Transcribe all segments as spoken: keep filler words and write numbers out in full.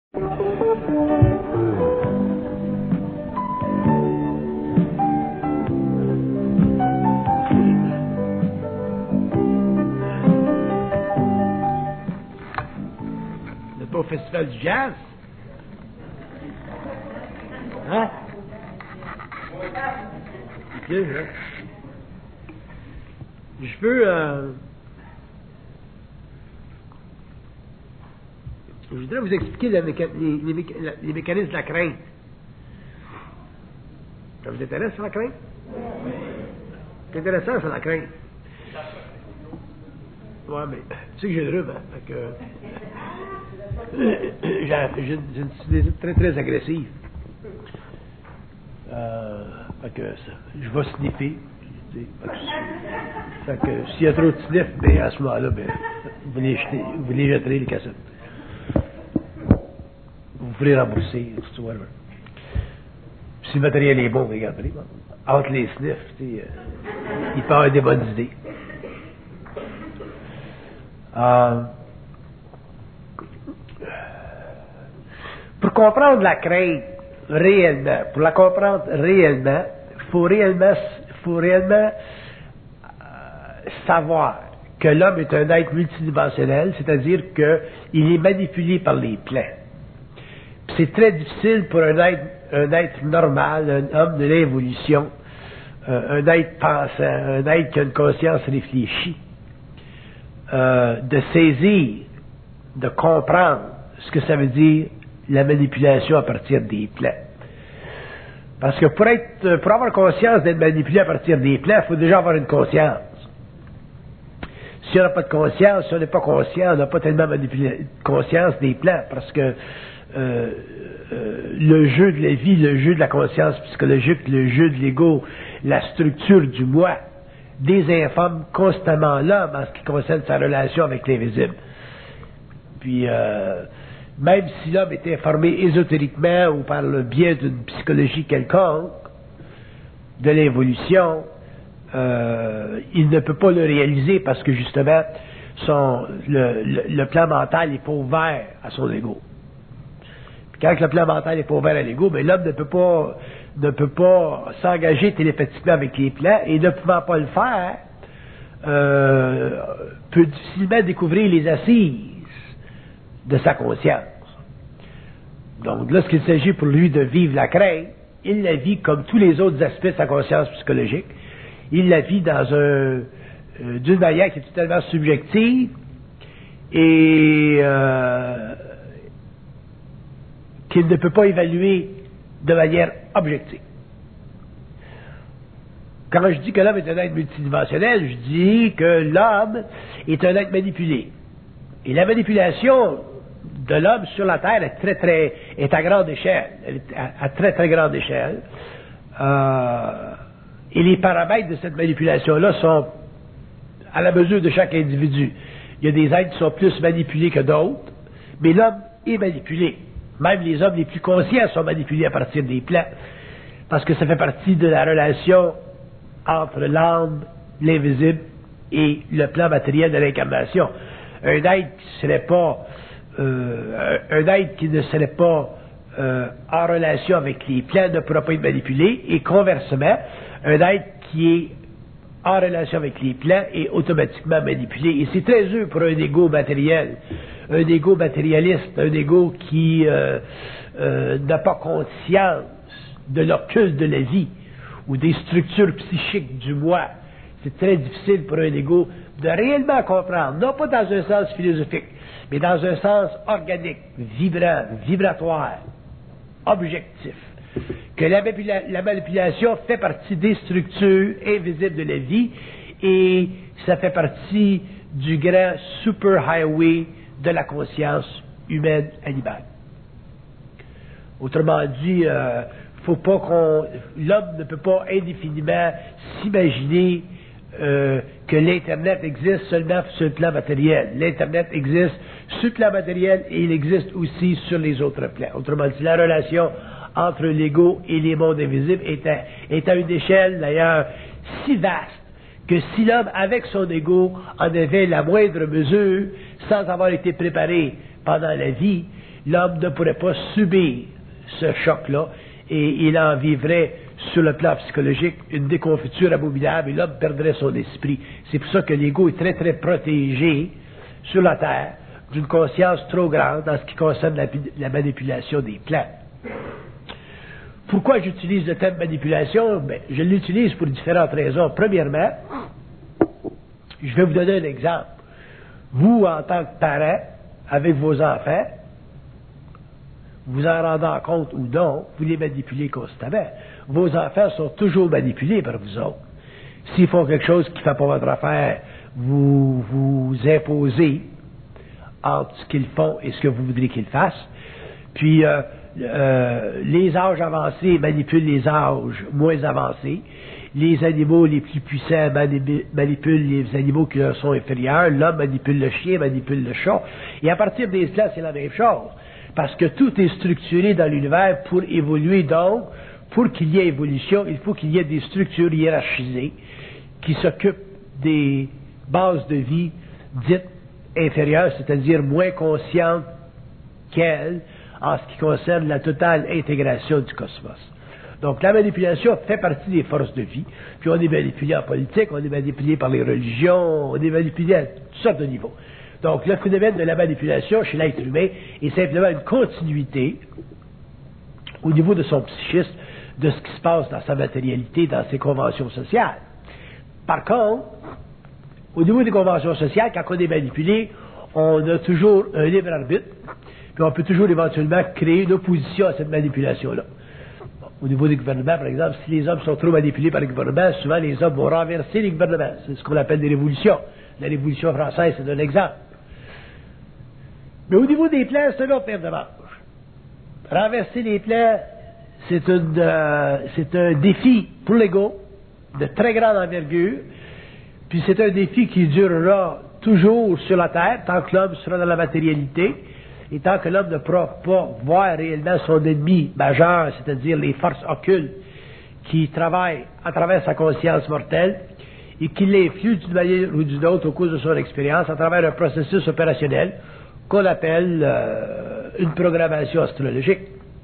C'est pas au festival du jazz? Hein? Ok, hein? Je peux... Euh... Je voudrais vous expliquer la méca... les, les, méca... les mécanismes de la crainte. Ça vous intéresse, sur la crainte? C'est intéressant, sur la crainte. Ouais, mais tu sais que j'ai le rhume, hein? Fait que... j'ai, j'ai, j'ai une cinésie très, très agressive. Euh... Fait que ça, je vais sniffer. Fait que, fait que s'il y a trop de sniff, ben, à ce moment-là, ben, vous les jetez, vous les jetterez les cassettes. Vous pouvez rembourser, tout whatever. Si le matériel est bon, regardez, bon, entre les sniffs, euh, il peut avoir des bonnes idées. Euh, pour comprendre la crainte réellement, pour la comprendre réellement, il faut réellement, faut réellement euh, savoir que l'homme est un être multidimensionnel, c'est-à-dire qu'il est manipulé par les plans. C'est très difficile pour un être, un être normal, un homme de l'évolution, euh, un être pensant, un être qui a une conscience réfléchie, euh, de saisir, de comprendre ce que ça veut dire la manipulation à partir des plans. Parce que pour être, pour avoir conscience d'être manipulé à partir des plans, il faut déjà avoir une conscience. Si on n'a pas de conscience, si on n'est pas conscient, on n'a pas tellement manipulé, conscience des plans, parce que euh, euh, le jeu de la vie, le jeu de la conscience psychologique, le jeu de l'ego, la structure du moi, désinforme constamment l'homme en ce qui concerne sa relation avec l'invisible. Puis, euh, même si l'homme est informé ésotériquement ou par le biais d'une psychologie quelconque, de l'évolution, euh, il ne peut pas le réaliser parce que justement, son, le, le, le plan mental n'est pas ouvert à son ego. Puis quand le plan mental n'est pas ouvert à l'ego, ben l'homme ne peut pas ne peut pas s'engager télépathiquement avec les plans et ne pouvant pas le faire, euh, peut difficilement découvrir les assises de sa conscience. Donc, lorsqu'il s'agit pour lui de vivre la crainte, il la vit comme tous les autres aspects de sa conscience psychologique. Il la vit dans un, euh, d'une manière qui est totalement subjective et euh, qu'il ne peut pas évaluer de manière objective. Quand je dis que l'homme est un être multidimensionnel, je dis que l'homme est un être manipulé. Et la manipulation de l'homme sur la Terre est très, très, est à grande échelle, elle est à, à très, très grande échelle. Euh, et les paramètres de cette manipulation-là sont à la mesure de chaque individu. Il y a des êtres qui sont plus manipulés que d'autres, mais l'homme est manipulé. Même les hommes les plus conscients sont manipulés à partir des plans, parce que ça fait partie de la relation entre l'âme, l'invisible et le plan matériel de l'incarnation. Un être qui serait pas euh, un être qui ne serait pas euh, en relation avec les plans ne pourra pas être manipulé, et conversement, un être qui est en relation avec les plans est automatiquement manipulé. Et c'est très dur pour un égo matériel, un égo matérialiste, un égo qui euh, euh, n'a pas conscience de l'occulte de la vie ou des structures psychiques du moi. C'est très difficile pour un égo de réellement comprendre, non pas dans un sens philosophique, mais dans un sens organique, vibrant, vibratoire, objectif, que la, manipula- la manipulation fait partie des structures invisibles de la vie et ça fait partie du grand super-highway de la conscience humaine animale. Autrement dit, euh, faut pas qu'on, l'homme ne peut pas indéfiniment s'imaginer euh, que l'Internet existe seulement sur le plan matériel. L'Internet existe sur le plan matériel et il existe aussi sur les autres plans. Autrement dit, la relation entre l'ego et les mondes invisibles est à, est à une échelle d'ailleurs si vaste que si l'homme avec son ego en avait la moindre mesure, sans avoir été préparé pendant la vie, l'homme ne pourrait pas subir ce choc-là et il en vivrait sur le plan psychologique une déconfiture abominable et l'homme perdrait son esprit. C'est pour ça que l'ego est très très protégé sur la terre d'une conscience trop grande en ce qui concerne la, la manipulation des plans. Pourquoi j'utilise le terme manipulation? Ben, je l'utilise pour différentes raisons. Premièrement, je vais vous donner un exemple. Vous, en tant que parent, avec vos enfants, vous en rendant compte ou non, vous les manipulez constamment. Vos enfants sont toujours manipulés par vous autres. S'ils font quelque chose qui ne fait pas votre affaire, vous vous imposez entre ce qu'ils font et ce que vous voudrez qu'ils fassent. Puis, euh, euh, les âges avancés manipulent les âges moins avancés. Les animaux les plus puissants manipulent les animaux qui leur sont inférieurs. L'homme manipule le chien, manipule le chat. Et à partir des classes, c'est la même chose. Parce que tout est structuré dans l'univers pour évoluer. Donc, pour qu'il y ait évolution, il faut qu'il y ait des structures hiérarchisées qui s'occupent des bases de vie dites inférieures, c'est-à-dire moins conscientes qu'elles, en ce qui concerne la totale intégration du cosmos. Donc, la manipulation fait partie des forces de vie. Puis, on est manipulé en politique, on est manipulé par les religions, on est manipulé à toutes sortes de niveaux. Donc, le phénomène de la manipulation chez l'être humain est simplement une continuité au niveau de son psychisme de ce qui se passe dans sa matérialité, dans ses conventions sociales. Par contre, au niveau des conventions sociales, quand on est manipulé, on a toujours un libre arbitre, puis on peut toujours éventuellement créer une opposition à cette manipulation-là. Bon, au niveau des gouvernements, par exemple, si les hommes sont trop manipulés par les gouvernements, souvent les hommes vont renverser les gouvernements. C'est ce qu'on appelle des révolutions. La Révolution française, c'est un exemple. Mais au niveau des plans, c'est un autre paire de manches. Renverser les plans, c'est, une, euh, c'est un défi pour l'ego de très grande envergure, puis c'est un défi qui durera toujours sur la Terre, tant que l'homme sera dans la matérialité, et tant que l'homme ne pourra pas voir réellement son ennemi majeur, c'est-à-dire les forces occultes qui travaillent à travers sa conscience mortelle, et qui l'influent d'une manière ou d'une autre au cours de son expérience à travers un processus opérationnel qu'on appelle euh, une programmation astrologique.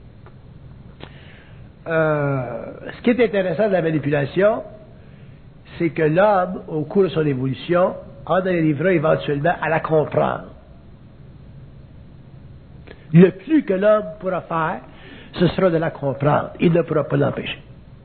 Euh, ce qui est intéressant de la manipulation, c'est que l'homme, au cours de son évolution, en arrivera éventuellement à la comprendre. Le plus que l'homme pourra faire, ce sera de la comprendre. Il ne pourra pas l'empêcher.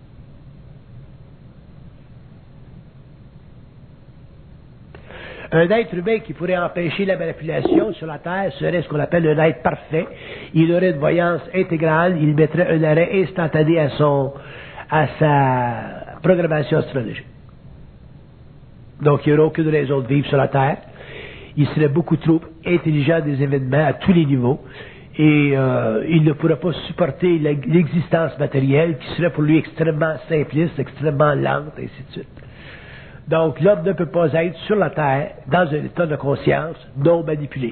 Un être humain qui pourrait empêcher la manipulation sur la Terre serait ce qu'on appelle un être parfait. Il aurait une voyance intégrale, il mettrait un arrêt instantané à son, à sa programmation astrologique. Donc, il n'y aurait aucune raison de vivre sur la Terre. Il serait beaucoup trop intelligent des événements à tous les niveaux et euh, il ne pourrait pas supporter l'existence matérielle qui serait pour lui extrêmement simpliste, extrêmement lente, et ainsi de suite. Donc, l'homme ne peut pas être sur la Terre dans un état de conscience non manipulé.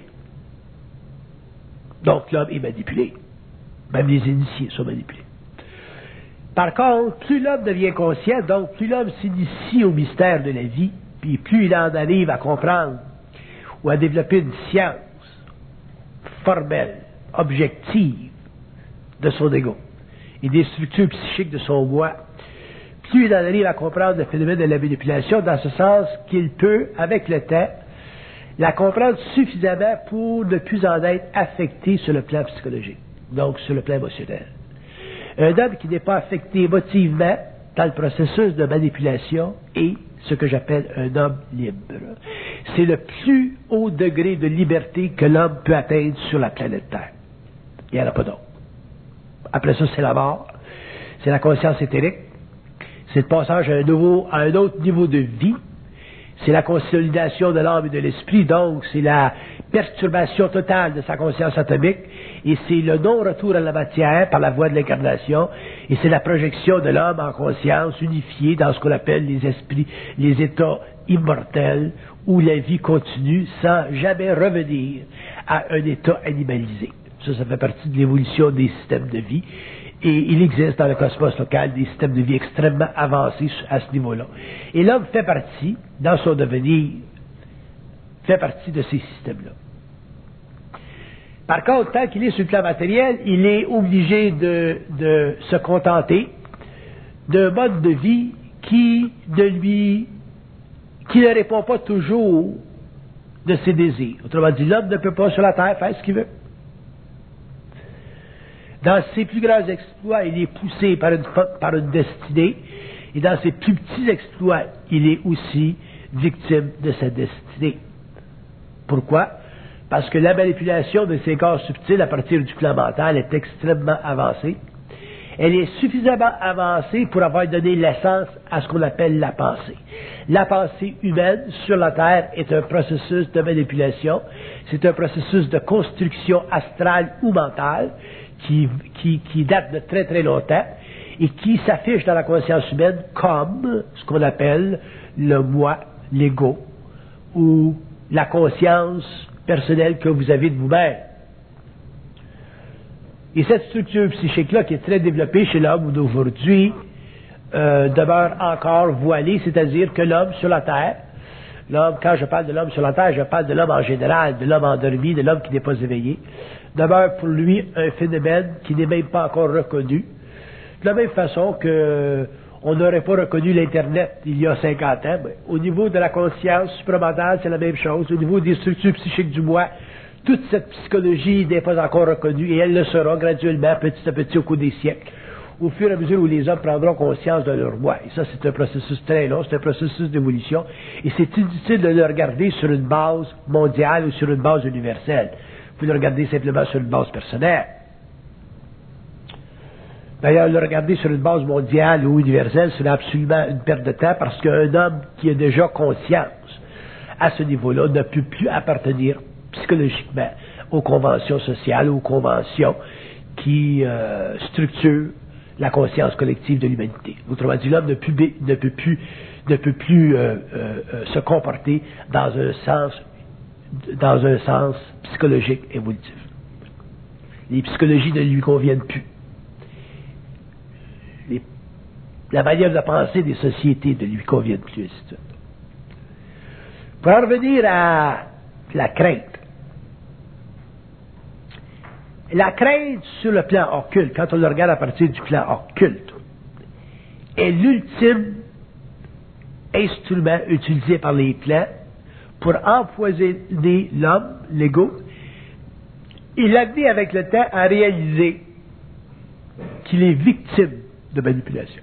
Donc, l'homme est manipulé. Même les initiés sont manipulés. Par contre, plus l'homme devient conscient, donc plus l'homme s'initie au mystère de la vie, puis plus il en arrive à comprendre ou à développer une science formelle, objective de son ego et des structures psychiques de son moi, plus il en arrive à comprendre le phénomène de la manipulation dans ce sens qu'il peut, avec le temps, la comprendre suffisamment pour ne plus en être affecté sur le plan psychologique, donc sur le plan émotionnel. Un homme qui n'est pas affecté émotivement dans le processus de manipulation est ce que j'appelle un homme libre. C'est le plus haut degré de liberté que l'homme peut atteindre sur la planète Terre. Il n'y en a pas d'autre. Après ça, c'est la mort, c'est la conscience éthérique, c'est le passage à un, nouveau, à un autre niveau de vie, c'est la consolidation de l'âme et de l'esprit, donc c'est la perturbation totale de sa conscience atomique, et c'est le non-retour à la matière par la voie de l'incarnation, et c'est la projection de l'homme en conscience unifiée dans ce qu'on appelle les esprits, les états immortels, où la vie continue sans jamais revenir à un état animalisé. Ça, ça fait partie de l'évolution des systèmes de vie. Et il existe dans le cosmos local des systèmes de vie extrêmement avancés à ce niveau-là. Et l'homme fait partie, dans son devenir, fait partie de ces systèmes-là. Par contre, tant qu'il est sur le plan matériel, il est obligé de, de se contenter d'un mode de vie qui ne lui, qui ne répond pas toujours de ses désirs. Autrement dit, l'homme ne peut pas sur la terre faire ce qu'il veut. Dans ses plus grands exploits, il est poussé par une, par une destinée, et dans ses plus petits exploits, il est aussi victime de sa destinée. Pourquoi? Parce que la manipulation de ces corps subtils à partir du plan mental est extrêmement avancée. Elle est suffisamment avancée pour avoir donné l'essence à ce qu'on appelle la pensée. La pensée humaine sur la Terre est un processus de manipulation. C'est un processus de construction astrale ou mentale qui, qui, qui date de très très longtemps et qui s'affiche dans la conscience humaine comme ce qu'on appelle le moi, l'ego, ou la conscience personnelle que vous avez de vous-même. Et cette structure psychique-là, qui est très développée chez l'homme d'aujourd'hui, euh, demeure encore voilée, c'est-à-dire que l'homme sur la Terre, l'homme, quand je parle de l'homme sur la Terre, je parle de l'homme en général, de l'homme endormi, de l'homme qui n'est pas éveillé, demeure pour lui un phénomène qui n'est même pas encore reconnu. De la même façon que on n'aurait pas reconnu l'Internet il y a cinquante ans, mais au niveau de la conscience supramentale, c'est la même chose. Au niveau des structures psychiques du moi, toute cette psychologie n'est pas encore reconnue et elle le sera graduellement, petit à petit, au cours des siècles, au fur et à mesure où les hommes prendront conscience de leur moi. Et ça, c'est un processus très long, c'est un processus d'évolution, et c'est inutile de le regarder sur une base mondiale ou sur une base universelle. Vous le regardez simplement sur une base personnelle. D'ailleurs, le regarder sur une base mondiale ou universelle, c'est absolument une perte de temps parce qu'un homme qui a déjà conscience à ce niveau-là ne peut plus appartenir psychologiquement aux conventions sociales, aux conventions qui euh, structurent la conscience collective de l'humanité. Autrement dit, l'homme ne peut, ne peut plus, ne peut plus euh, euh, se comporter dans un sens, dans un sens psychologique évolutif. Les psychologies ne lui conviennent plus. Les, la manière de penser des sociétés ne lui conviennent plus, ainsi de suite. Pour en revenir à la crainte. La crainte sur le plan occulte, quand on le regarde à partir du plan occulte, est l'ultime instrument utilisé par les plans pour empoisonner l'homme, l'ego, et l'amener avec le temps à réaliser qu'il est victime de manipulation.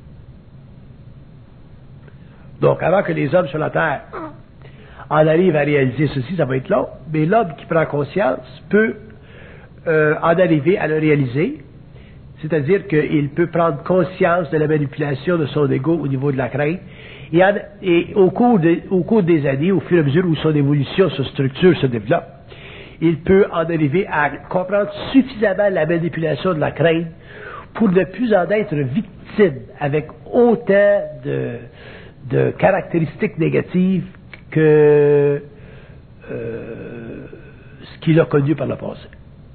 Donc, avant que les hommes sur la Terre en arrivent à réaliser ceci, ça va être long, mais l'homme qui prend conscience peut euh, en arriver à le réaliser, c'est-à-dire qu'il peut prendre conscience de la manipulation de son ego au niveau de la crainte, et, en, et au, cours de, au cours des années, au fur et à mesure où son évolution, sa structure se développe, il peut en arriver à comprendre suffisamment la manipulation de la crainte pour ne plus en être victime avec autant de, de caractéristiques négatives que euh, ce qu'il a connu par le passé.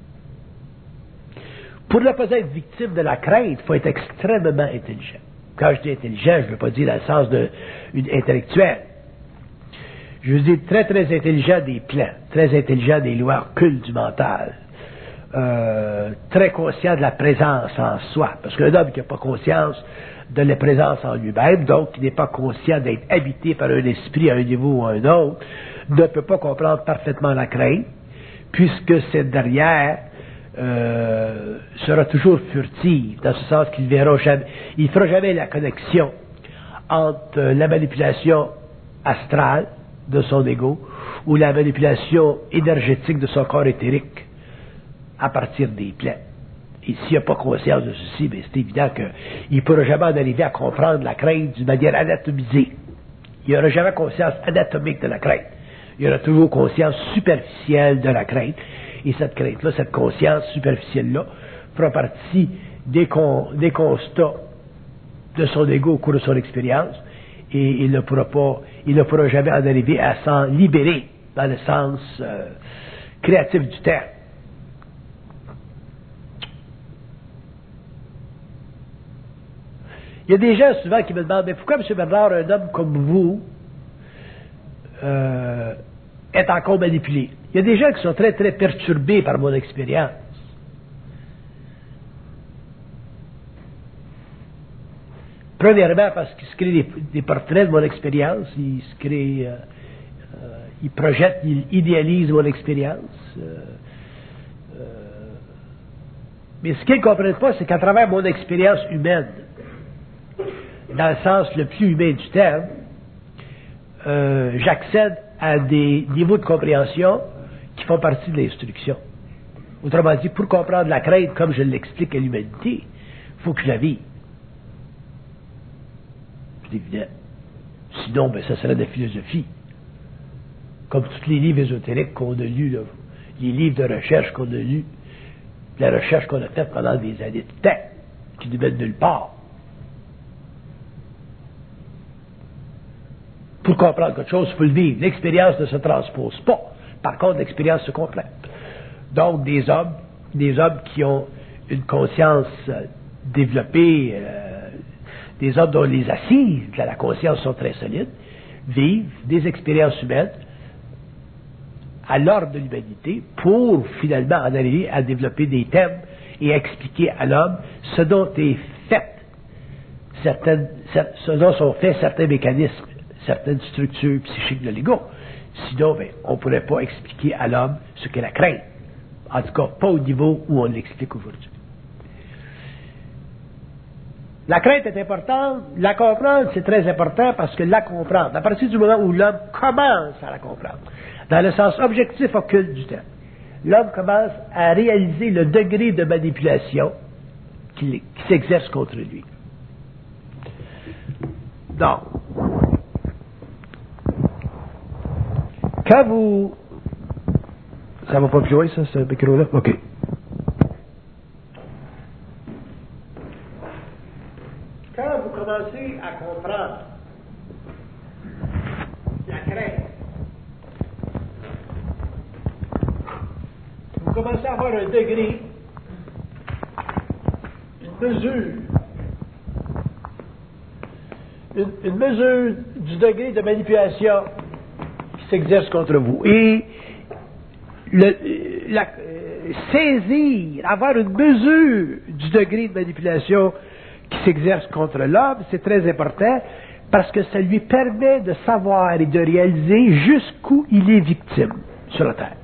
Pour ne pas être victime de la crainte, il faut être extrêmement intelligent. Quand je dis intelligent, je ne veux pas dire dans le sens de une intellectuel. Je veux dire très très intelligent des plans, très intelligent des lois occultes du mental, euh, très conscient de la présence en soi. Parce qu'un homme qui n'a pas conscience de la présence en lui-même, donc qui n'est pas conscient d'être habité par un esprit à un niveau ou à un autre, ne peut pas comprendre parfaitement la crainte, puisque cette derrière euh, sera toujours furtive, dans ce sens qu'il verra jamais, il ne fera jamais la connexion entre euh, la manipulation astrale de son ego ou la manipulation énergétique de son corps éthérique à partir des plans. Et s'il n'a pas conscience de ceci, bien, c'est évident qu'il ne pourra jamais en arriver à comprendre la crainte d'une manière anatomisée. Il n'aura jamais conscience anatomique de la crainte. Il aura toujours conscience superficielle de la crainte. Et cette crainte-là, cette conscience superficielle-là, fera partie des, con, des constats de son ego au cours de son expérience. Et il ne pourra pas, il ne pourra jamais en arriver à s'en libérer dans le sens euh, créatif du terme. Il y a des gens souvent qui me demandent, mais pourquoi, M. Bernard, un homme comme vous euh, est encore manipulé? Il y a des gens qui sont très, très perturbés par mon expérience. Premièrement, parce qu'ils se créent des, des portraits de mon expérience, ils se créent, euh, euh, ils projettent, ils idéalisent mon expérience. Euh, euh, mais ce qu'ils ne comprennent pas, c'est qu'à travers mon expérience humaine, dans le sens le plus humain du terme, euh, j'accède à des niveaux de compréhension qui font partie de l'instruction. Autrement dit, pour comprendre la crainte comme je l'explique à l'humanité, il faut que je la vive. C'est évident. Sinon, ben, ça serait de la philosophie. Comme tous les livres ésotériques qu'on a lus, là, les livres de recherche qu'on a lus, la recherche qu'on a faite pendant des années de temps, qui ne mènent nulle part. Pour comprendre quelque chose, il faut le vivre. L'expérience ne se transpose pas. Par contre, l'expérience se complète. Donc, des hommes, des hommes qui ont une conscience euh, développée, euh, des hommes dont les assises de la conscience sont très solides, vivent des expériences humaines à l'ordre de l'humanité pour finalement en arriver à développer des thèmes et à expliquer à l'homme ce dont est fait certaines, ce dont sont faits certains mécanismes, certaines structures psychiques de l'ego. Sinon, ben, on ne pourrait pas expliquer à l'homme ce qu'est la crainte. En tout cas, pas au niveau où on l'explique aujourd'hui. La crainte est importante, la comprendre, c'est très important parce que la comprendre, à partir du moment où l'homme commence à la comprendre, dans le sens objectif occulte du terme, l'homme commence à réaliser le degré de manipulation qui, qui s'exerce contre lui. Donc, quand vous... Ça va pas plus loin, ça, ce micro-là? OK. Quand vous commencez à comprendre la crainte, vous commencez à avoir un degré, une mesure, une, une mesure du degré de manipulation qui s'exerce contre vous. Et le, la, euh, saisir, avoir une mesure du degré de manipulation qui s'exerce contre l'homme, c'est très important parce que ça lui permet de savoir et de réaliser jusqu'où il est victime sur la Terre.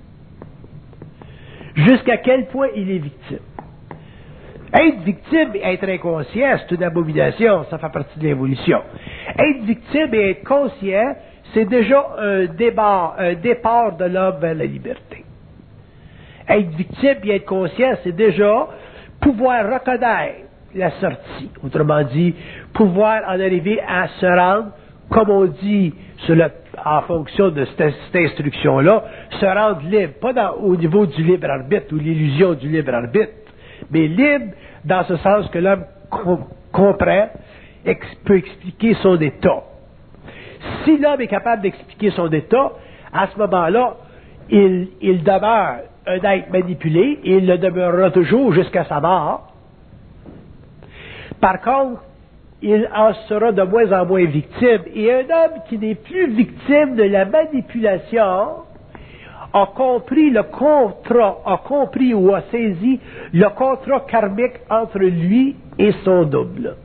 Jusqu'à quel point il est victime. Être victime et être inconscient, c'est une abomination, ça fait partie de l'évolution. Être victime et être conscient, c'est déjà un départ, un départ de l'homme vers la liberté. Être victime et être conscient, c'est déjà pouvoir reconnaître la sortie. Autrement dit, pouvoir en arriver à se rendre, comme on dit sur le, en fonction de cette, cette instruction-là, se rendre libre, pas dans, au niveau du libre arbitre ou l'illusion du libre arbitre, mais libre dans ce sens que l'homme com- comprend, ex, peut expliquer son état. Si l'homme est capable d'expliquer son état, à ce moment-là, il, il demeure un être manipulé et il le demeurera toujours jusqu'à sa mort. Par contre, il en sera de moins en moins victime. Et un homme qui n'est plus victime de la manipulation a compris le contrat, a compris ou a saisi le contrat karmique entre lui et son double.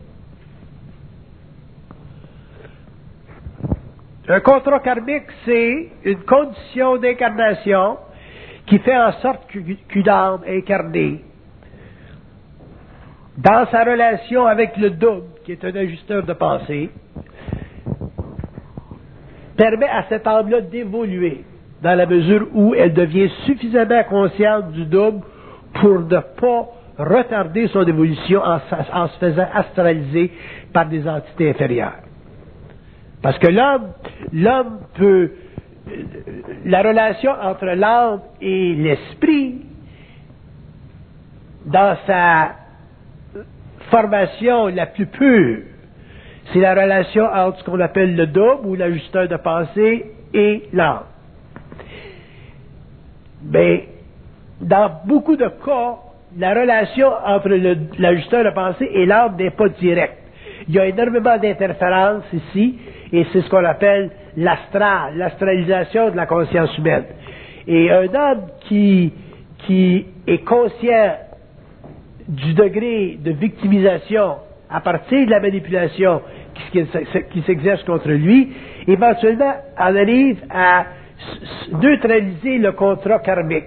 Un contrat karmique, c'est une condition d'incarnation qui fait en sorte qu'une âme incarnée, dans sa relation avec le double, qui est un ajusteur de pensée, permet à cette âme-là d'évoluer dans la mesure où elle devient suffisamment consciente du double pour ne pas retarder son évolution en, en se faisant astraliser par des entités inférieures. Parce que l'homme, l'homme peut, la relation entre l'âme et l'esprit, dans sa formation la plus pure, c'est la relation entre ce qu'on appelle le double ou l'ajusteur de pensée et l'âme. Mais dans beaucoup de cas, la relation entre le, l'ajusteur de pensée et l'âme n'est pas directe. Il y a énormément d'interférences ici, et c'est ce qu'on appelle l'astral, l'astralisation de la conscience humaine. Et un homme qui, qui est conscient du degré de victimisation à partir de la manipulation qui, qui s'exerce contre lui, éventuellement en arrive à neutraliser le contrat karmique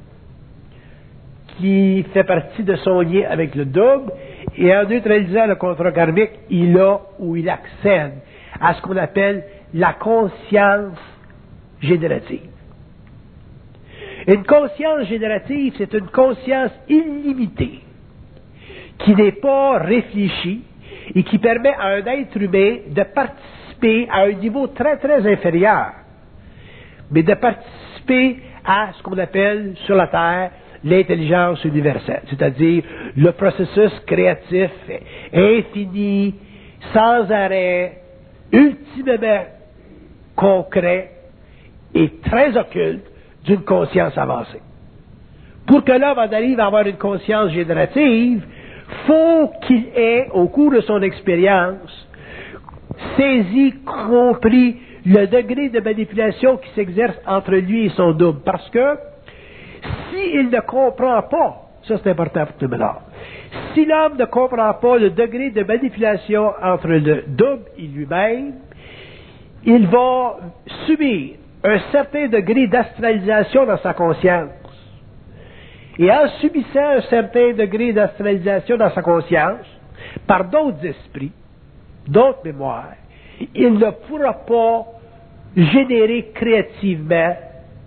qui fait partie de son lien avec le double, et en neutralisant le contrat karmique, il a ou il accède à ce qu'on appelle la conscience générative. Une conscience générative, c'est une conscience illimitée, qui n'est pas réfléchie et qui permet à un être humain de participer à un niveau très très inférieur, mais de participer à ce qu'on appelle sur la Terre l'intelligence universelle, c'est-à-dire le processus créatif infini, sans arrêt, ultimement concret et très occulte d'une conscience avancée. Pour que l'homme en arrive à avoir une conscience générative, faut qu'il ait, au cours de son expérience, saisi, compris le degré de manipulation qui s'exerce entre lui et son double. Parce que, s'il ne comprend pas, ça c'est important pour tout le monde, si l'homme ne comprend pas le degré de manipulation entre le double et lui-même, il va subir un certain degré d'astralisation dans sa conscience. Et en subissant un certain degré d'astralisation dans sa conscience, par d'autres esprits, d'autres mémoires, il ne pourra pas générer créativement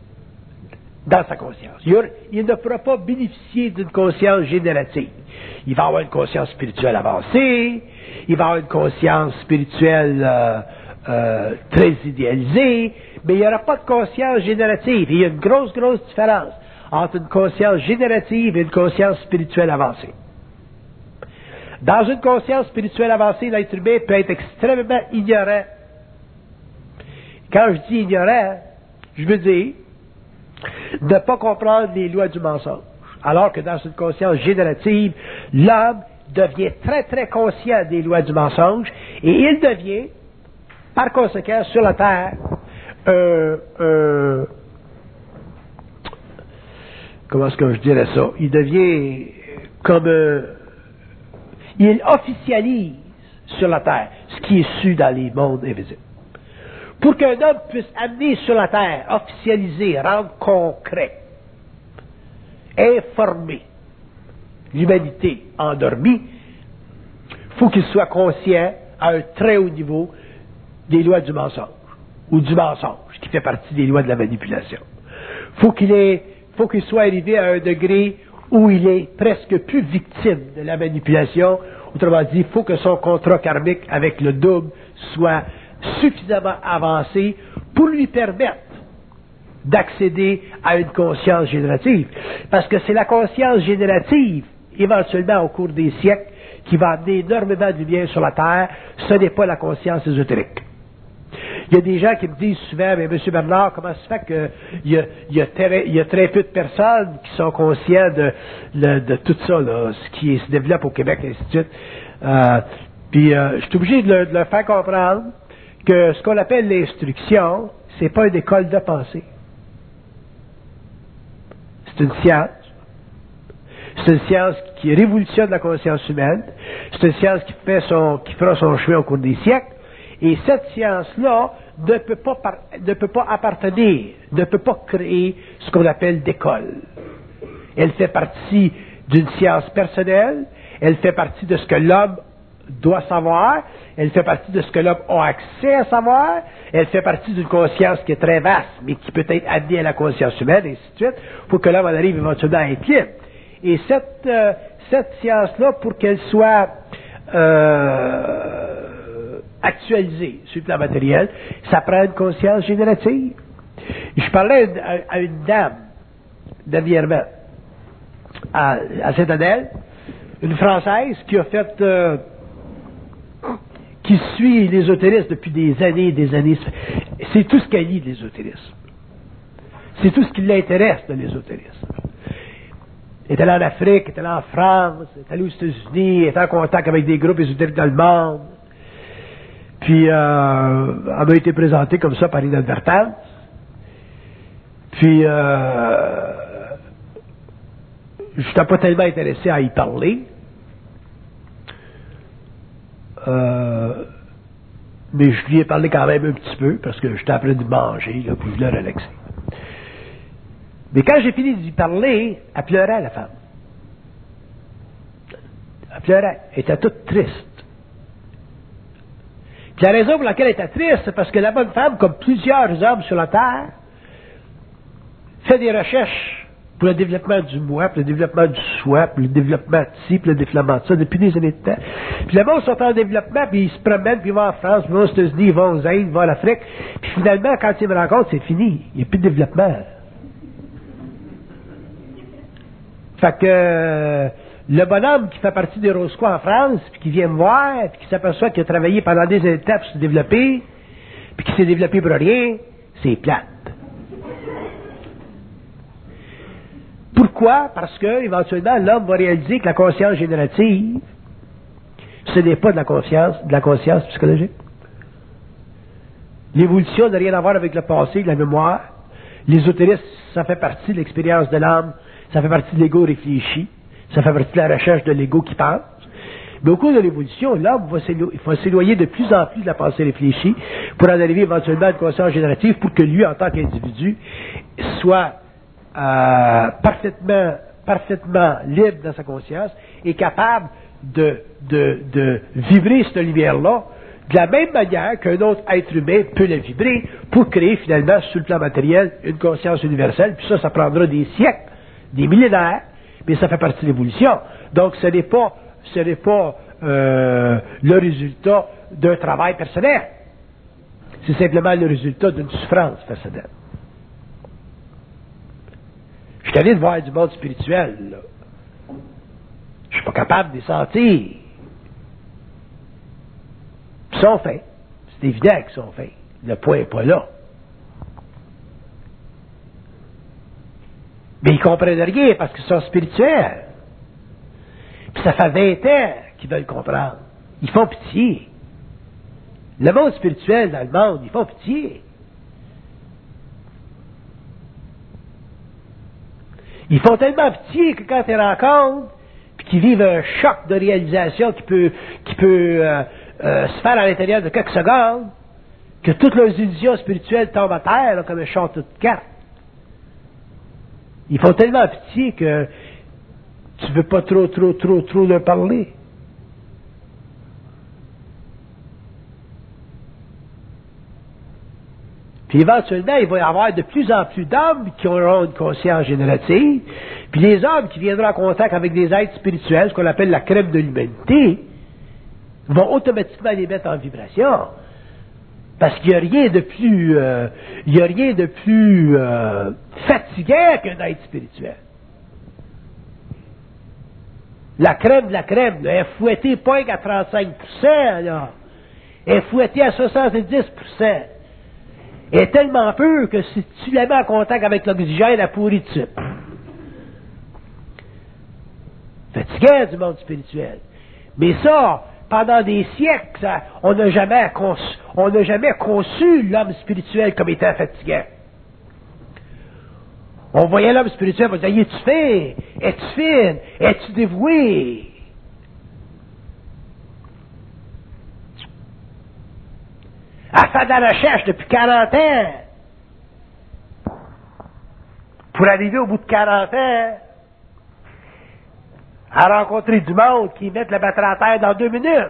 dans sa conscience. Il ne pourra pas bénéficier d'une conscience générative. Il va avoir une conscience spirituelle avancée, il va avoir une conscience spirituelle euh, euh, très idéalisée, mais il n'y aura pas de conscience générative. Il y a une grosse, grosse différence entre une conscience générative et une conscience spirituelle avancée. Dans une conscience spirituelle avancée, l'être humain peut être extrêmement ignorant. Quand je dis ignorant, je veux dire de ne pas comprendre les lois du mensonge. Alors que dans une conscience générative, l'homme devient très très conscient des lois du mensonge et il devient, par conséquent, sur la Terre, euh, euh, comment est-ce que je dirais ça? Il devient comme... Euh, il officialise sur la Terre ce qui est su dans les mondes invisibles. Pour qu'un homme puisse amener sur la Terre, officialiser, rendre concret, informer l'humanité endormie, il faut qu'il soit conscient à un très haut niveau des lois du mensonge, ou du mensonge, qui fait partie des lois de la manipulation. Faut qu'il ait, faut qu'il soit arrivé à un degré où il est presque plus victime de la manipulation. Autrement dit, il faut que son contrat karmique avec le double soit suffisamment avancé pour lui permettre d'accéder à une conscience générative. Parce que c'est la conscience générative, éventuellement au cours des siècles, qui va amener énormément de bien sur la Terre. Ce n'est pas la conscience ésotérique. Il y a des gens qui me disent souvent, mais M. Bernard, comment se fait qu'il y a, il y a, très, il y a très peu de personnes qui sont conscients de, de, de tout ça, là, ce qui se développe au Québec, et ainsi de suite. Euh, puis, euh, je suis obligé de, le, de leur faire comprendre que ce qu'on appelle l'instruction, c'est pas une école de pensée. C'est une science. C'est une science qui révolutionne la conscience humaine. C'est une science qui, fait son, qui fera son chemin au cours des siècles. Et cette science-là ne peut pas, par, ne peut pas appartenir, ne peut pas créer ce qu'on appelle d'école. Elle fait partie d'une science personnelle, elle fait partie de ce que l'homme doit savoir, elle fait partie de ce que l'homme a accès à savoir, elle fait partie d'une conscience qui est très vaste, mais qui peut être amenée à la conscience humaine, et ainsi de suite, pour que l'homme en arrive éventuellement à être libre. Et cette, euh, cette science-là, pour qu'elle soit euh, actualisée sur le plan matériel, ça prend une conscience générative. Je parlais à une, à, à une dame, dernièrement, à, à Saint-Adèle, une Française qui a fait... Euh, qui suit l'ésotérisme depuis des années et des années. C'est tout ce qu'elle lit de l'ésotérisme. C'est tout ce qui l'intéresse de l'ésotérisme. Elle est allée en Afrique, elle est allée en France, elle est allée aux États-Unis, elle est en contact avec des groupes ésotériques dans le monde. Puis, euh, elle m'a été présentée comme ça par inadvertance. Puis, euh, je n'étais pas tellement intéressé à y parler. Euh, mais je lui ai parlé quand même un petit peu, parce que j'étais en train de manger, là, puis je voulais relaxer. Mais quand j'ai fini de lui parler, elle pleurait, la femme. Elle pleurait. Elle était toute triste. Puis la raison pour laquelle elle était triste, c'est parce que la bonne femme, comme plusieurs hommes sur la terre, fait des recherches pour le développement du moi, pour le développement du soi, pour le développement de ci, pour le développement de ça, depuis des années de temps. Puis le monde sont en développement, puis ils se promènent, puis ils vont en France, puis ils vont aux États-Unis, ils vont aux Indes, ils vont en Afrique. Puis finalement, quand ils me rencontrent, c'est fini. Il n'y a plus de développement. Fait que euh, le bonhomme qui fait partie des Roscoe en France, puis qui vient me voir, puis qui s'aperçoit qu'il a travaillé pendant des années pour se développer, puis qui s'est développé pour rien, c'est plate. Pourquoi? Parce que, éventuellement, l'homme va réaliser que la conscience générative, ce n'est pas de la conscience, de la conscience psychologique. L'évolution n'a rien à voir avec le passé, la mémoire. L'ésotérisme, ça fait partie de l'expérience de l'âme, ça fait partie de l'ego réfléchi, ça fait partie de la recherche de l'ego qui pense. Mais au cours de l'évolution, l'homme va s'éloigner de plus en plus de la pensée réfléchie pour en arriver éventuellement à une conscience générative pour que lui, en tant qu'individu, soit euh, parfaitement, parfaitement libre dans sa conscience et capable de, de, de vibrer cette lumière-là de la même manière qu'un autre être humain peut la vibrer pour créer finalement, sur le plan matériel, une conscience universelle. Puis ça, ça prendra des siècles, des millénaires, mais ça fait partie de l'évolution. Donc, ce n'est pas, ce n'est pas euh, le résultat d'un travail personnel. C'est simplement le résultat d'une souffrance personnelle. Je suis allé de voir du monde spirituel, là. Je suis pas capable de les sentir. Ils sont faits. C'est évident qu'ils sont faits. Le point n'est pas là. Mais ils ne comprennent rien parce qu'ils sont spirituels. Puis ça fait vingt ans qu'ils veulent comprendre. Ils font pitié. Le monde spirituel dans le monde, ils font pitié. Ils font tellement pitié que quand ils rencontrent, puis qu'ils vivent un choc de réalisation qui peut, qui peut euh, euh, se faire à l'intérieur de quelques secondes, que toutes leurs illusions spirituelles tombent à terre là, comme un château de cartes. Ils font tellement pitié que tu ne veux pas trop, trop, trop, trop leur parler. Puis éventuellement, il va y avoir de plus en plus d'hommes qui auront une conscience générative, puis les hommes qui viendront en contact avec des êtres spirituels, ce qu'on appelle la crème de l'humanité, vont automatiquement les mettre en vibration. Parce qu'il n'y a rien de plus, euh, il n'y a rien de plus euh, fatigant qu'un être spirituel. La crème de la crème, là, elle est fouettée pas à trente-cinq pour cent, là. Elle est fouettée à soixante-dix pour cent. Elle est tellement pure que si tu la mets en contact avec l'oxygène, elle pourrit tout de suite. Fatigant du monde spirituel. Mais ça, pendant des siècles, ça, on n'a jamais conçu, on n'a jamais conçu l'homme spirituel comme étant fatigant. On voyait l'homme spirituel, on disait, es-tu fin? Es-tu fine? Es-tu dévoué? Elle fait de la recherche depuis quarante ans. Pour arriver au bout de quarante ans, à rencontrer du monde qui mettent le battre à terre dans deux minutes.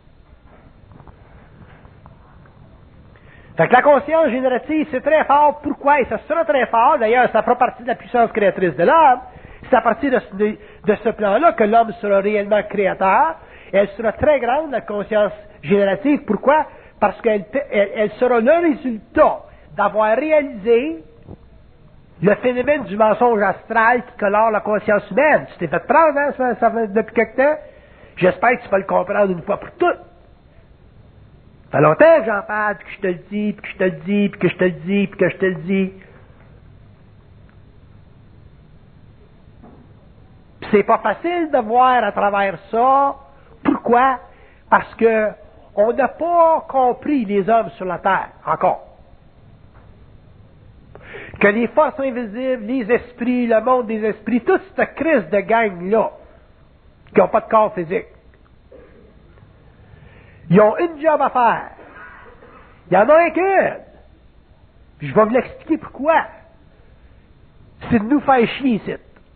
Fait que la conscience générative, c'est très fort. Pourquoi? Et ça sera très fort. D'ailleurs, ça fera partie de la puissance créatrice de l'homme. C'est à partir de ce, de, de ce plan-là que l'homme sera réellement créateur. Et elle sera très grande, la conscience générative. Pourquoi? Parce qu'elle elle, elle sera le résultat d'avoir réalisé le phénomène du mensonge astral qui colore la conscience humaine. Tu t'es fait prendre, hein, ça, ça fait depuis quelque temps? J'espère que tu vas le comprendre une fois pour toutes. Ça fait longtemps que j'en parle, puis que je te le dis, puis que je te le dis, puis que je te le dis, puis que je te le dis. Puis c'est pas facile de voir à travers ça. Pourquoi? Parce que on n'a pas compris les hommes sur la terre, encore. que les forces invisibles, les esprits, le monde des esprits, toute cette crise de gang-là, qui n'ont pas de corps physique, ils ont une job à faire. Il y en a un qu'une. Puis je vais vous l'expliquer pourquoi. C'est de nous faire chier ici.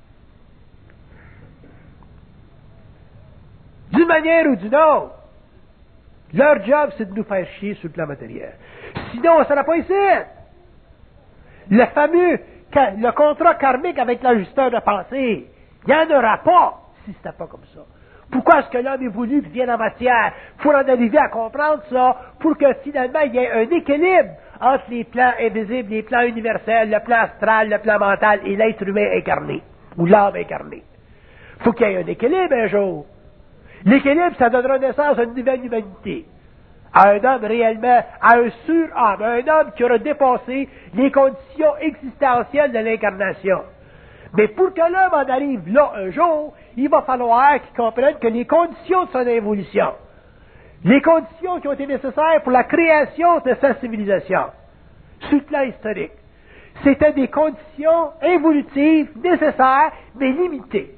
D'une manière ou d'une autre. Leur job, c'est de nous faire chier sur le plan matériel. Sinon, on ne sera pas ici. Le fameux, le contrat karmique avec l'ajusteur de pensée, il n'y en aura pas si ce n'était pas comme ça. Pourquoi est-ce que l'homme évolue et vient en matière? Pour en arriver à comprendre ça, pour que finalement il y ait un équilibre entre les plans invisibles, les plans universels, le plan astral, le plan mental et l'être humain incarné, ou l'âme incarnée. Il faut qu'il y ait un équilibre un jour. L'équilibre, ça donnera naissance à une nouvelle humanité. À un homme réellement, à un sur-homme, à un homme qui aura dépassé les conditions existentielles de l'incarnation. Mais pour que l'homme en arrive là un jour, il va falloir qu'il comprenne que les conditions de son évolution, les conditions qui ont été nécessaires pour la création de sa civilisation, sur le plan historique, c'était des conditions évolutives nécessaires, mais limitées.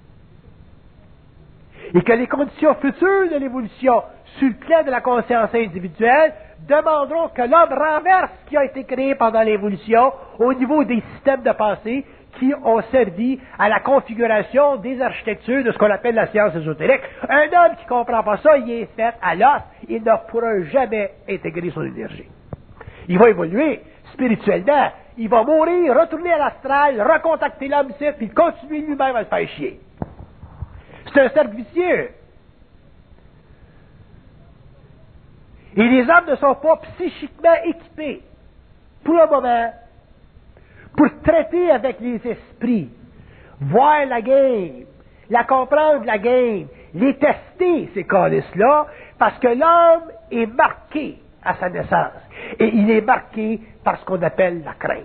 Et que les conditions futures de l'évolution, sur le plan de la conscience individuelle, demanderont que l'homme renverse ce qui a été créé pendant l'évolution au niveau des systèmes de pensée qui ont servi à la configuration des architectures de ce qu'on appelle la science ésotérique. Un homme qui ne comprend pas ça, il est fait à l'os, il ne pourra jamais intégrer son énergie. Il va évoluer spirituellement, il va mourir, retourner à l'astral, recontacter l'homme ici, puis continuer lui-même à se faire chier. C'est un cercle vicieux. Et les hommes ne sont pas psychiquement équipés, pour le moment, pour traiter avec les esprits, voir la game, la comprendre la game, les tester, ces calices-là, parce que l'homme est marqué à sa naissance. Et il est marqué par ce qu'on appelle la crainte.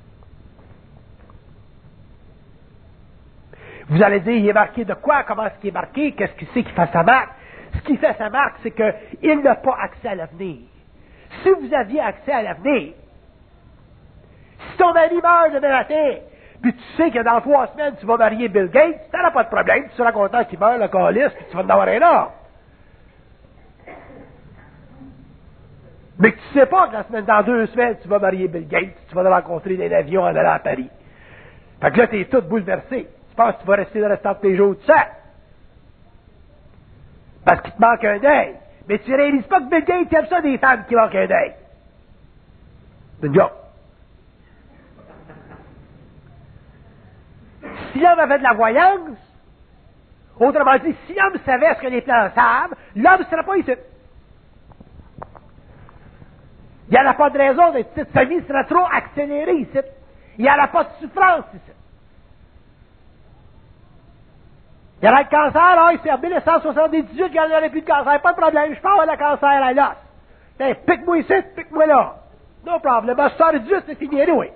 Vous allez dire, il est marqué de quoi? Comment est-ce qu'il est marqué? Qu'est-ce que c'est qui fait sa marque? Ce qui fait sa marque, c'est qu'il n'a pas accès à l'avenir. Si vous aviez accès à l'avenir, si ton mari meurt demain matin, puis tu sais que dans trois semaines, tu vas marier Bill Gates, tu n'auras pas de problème, tu seras content qu'il meure, le calice, puis tu vas en avoir un autre. Mais que tu ne sais pas que la semaine, dans deux semaines, tu vas marier Bill Gates, tu vas le rencontrer dans l'avion en allant à Paris. Fait que là, tu es tout bouleversé. Tu penses que tu vas rester le restant de tes jours tout seul. Parce qu'il te manque un deuil. Mais tu réalises pas que Bill Gates aime ça des femmes qui manquent un deuil. C'est une joke. Si l'homme avait de la voyance, autrement dit, si l'homme savait ce que les plans savent, l'homme ne serait pas ici. Il n'y en a pas de raison d'être ici. Sa vie sera trop accélérée ici. Il n'y en a pas de souffrance ici. Il y a le cancer, là, il s'est mille neuf cent soixante-dix-huit, il n'y en aurait plus de cancer. Pas de problème, je parle de cancer à l'os. Hey, pique-moi ici, pique-moi là. No problem. Ben, soixante-dix-huit, c'est fini, oui.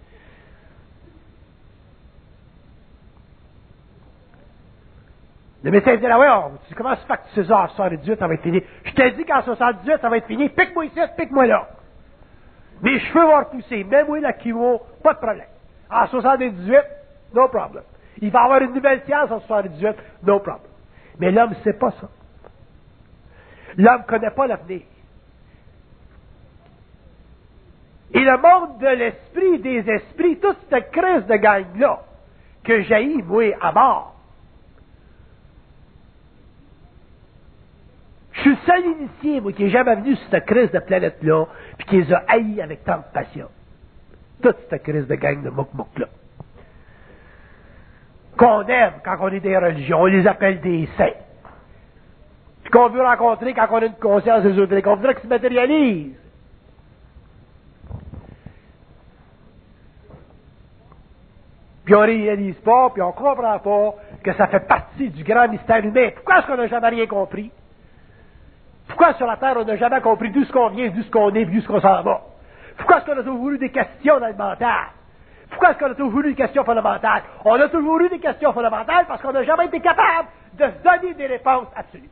Le médecin dit, là, ouais, tu commences à faire que tu sais ça, en soixante-dix-huit, ça va être fini. Je t'ai dit qu'en soixante-dix-huit, ça va être fini. Pique-moi ici, pique-moi là. Mes cheveux vont repousser. Même-moi la chimo, pas de problème. En soixante-dix-huit, no problem. Il va avoir une nouvelle science en soixante-dix-huit, no problem. Mais l'homme ne sait pas ça. L'homme ne connaît pas l'avenir. Et le monde de l'esprit, des esprits, toute cette crise de gang-là, que jaillit, moi, à mort. Je suis le seul initié, moi, qui n'est jamais venu sur cette crise de planète-là, puis qui les a haïs avec tant de passion. Toute cette crise de gang de mouk-mouk-là. Qu'on aime quand on est des religions, on les appelle des saints. Puis qu'on veut rencontrer quand on a une conscience ésotérique, on voudrait qu'ils se matérialisent. Puis on ne réalise pas, puis on ne comprend pas que ça fait partie du grand mystère humain. Pourquoi est-ce qu'on n'a jamais rien compris? Pourquoi sur la Terre on n'a jamais compris d'où ce qu'on vient, d'où ce qu'on est, d'où ce qu'on s'en va? Pourquoi est-ce qu'on a toujours eu des questions dans le mental? Pourquoi est-ce qu'on a toujours eu des questions fondamentales? On a toujours eu des questions fondamentales parce qu'on n'a jamais été capable de se donner des réponses absolues.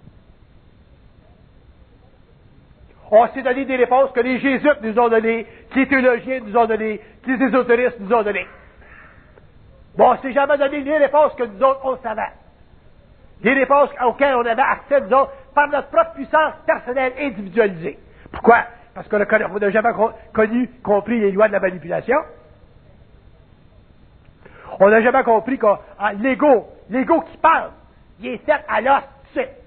On s'est donné des réponses que les jésuites nous ont données, que les théologiens nous ont données, que les ésotéristes nous ont données. Bon, on ne s'est jamais donné les réponses que nous autres, on savait. Les réponses auxquelles on avait accès, nous autres, par notre propre puissance personnelle individualisée. Pourquoi? Parce qu'on n'a jamais connu, compris les lois de la manipulation. On n'a jamais compris que ah, l'ego, l'ego qui parle, il est fait à l'os, tu sais.